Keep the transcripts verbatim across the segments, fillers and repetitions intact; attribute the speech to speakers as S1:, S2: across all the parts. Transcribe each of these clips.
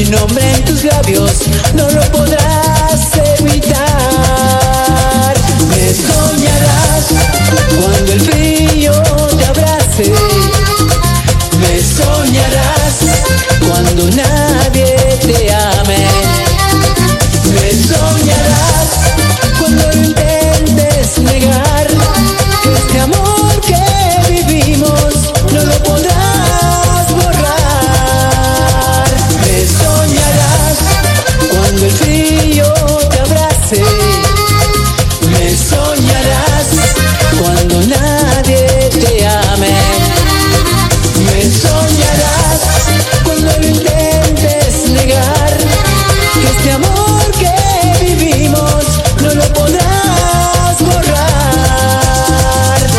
S1: nombre en tus labios, no lo podrás evitar. Me soñarás cuando el frío te abrace. Me soñarás cuando nadie te ame. Me soñarás cuando lo intentes negar, que este amor que vivimos no lo podrás borrar. Me soñarás cuando el frío te abrace. Me soñarás cuando nadie te ame. Me soñarás cuando lo intentes negar, que este amor que vivimos no lo podrás borrar.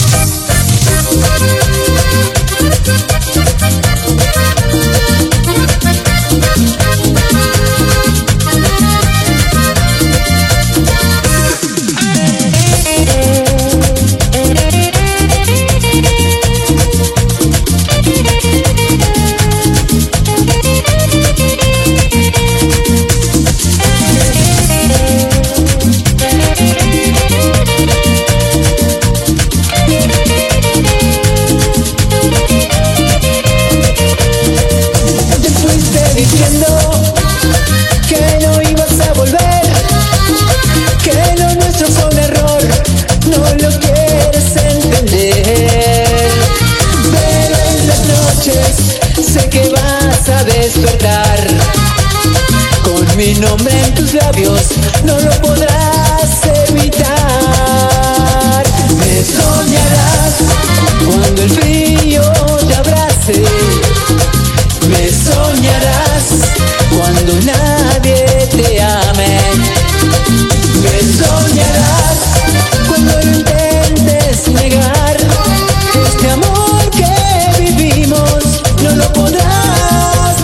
S1: Diciendo que no ibas a volver, que lo nuestro fue un error, no lo quieres entender. Pero en las noches sé que vas a despertar, con mi nombre en tus labios no lo podrás evitar. Me soñarás cuando el frío te abrace. Me soñarás cuando nadie te ame. Me soñarás cuando lo intentes negar, que este amor que vivimos no lo podrás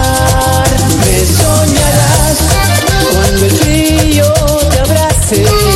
S1: borrar. Me soñarás cuando el frío te abrace.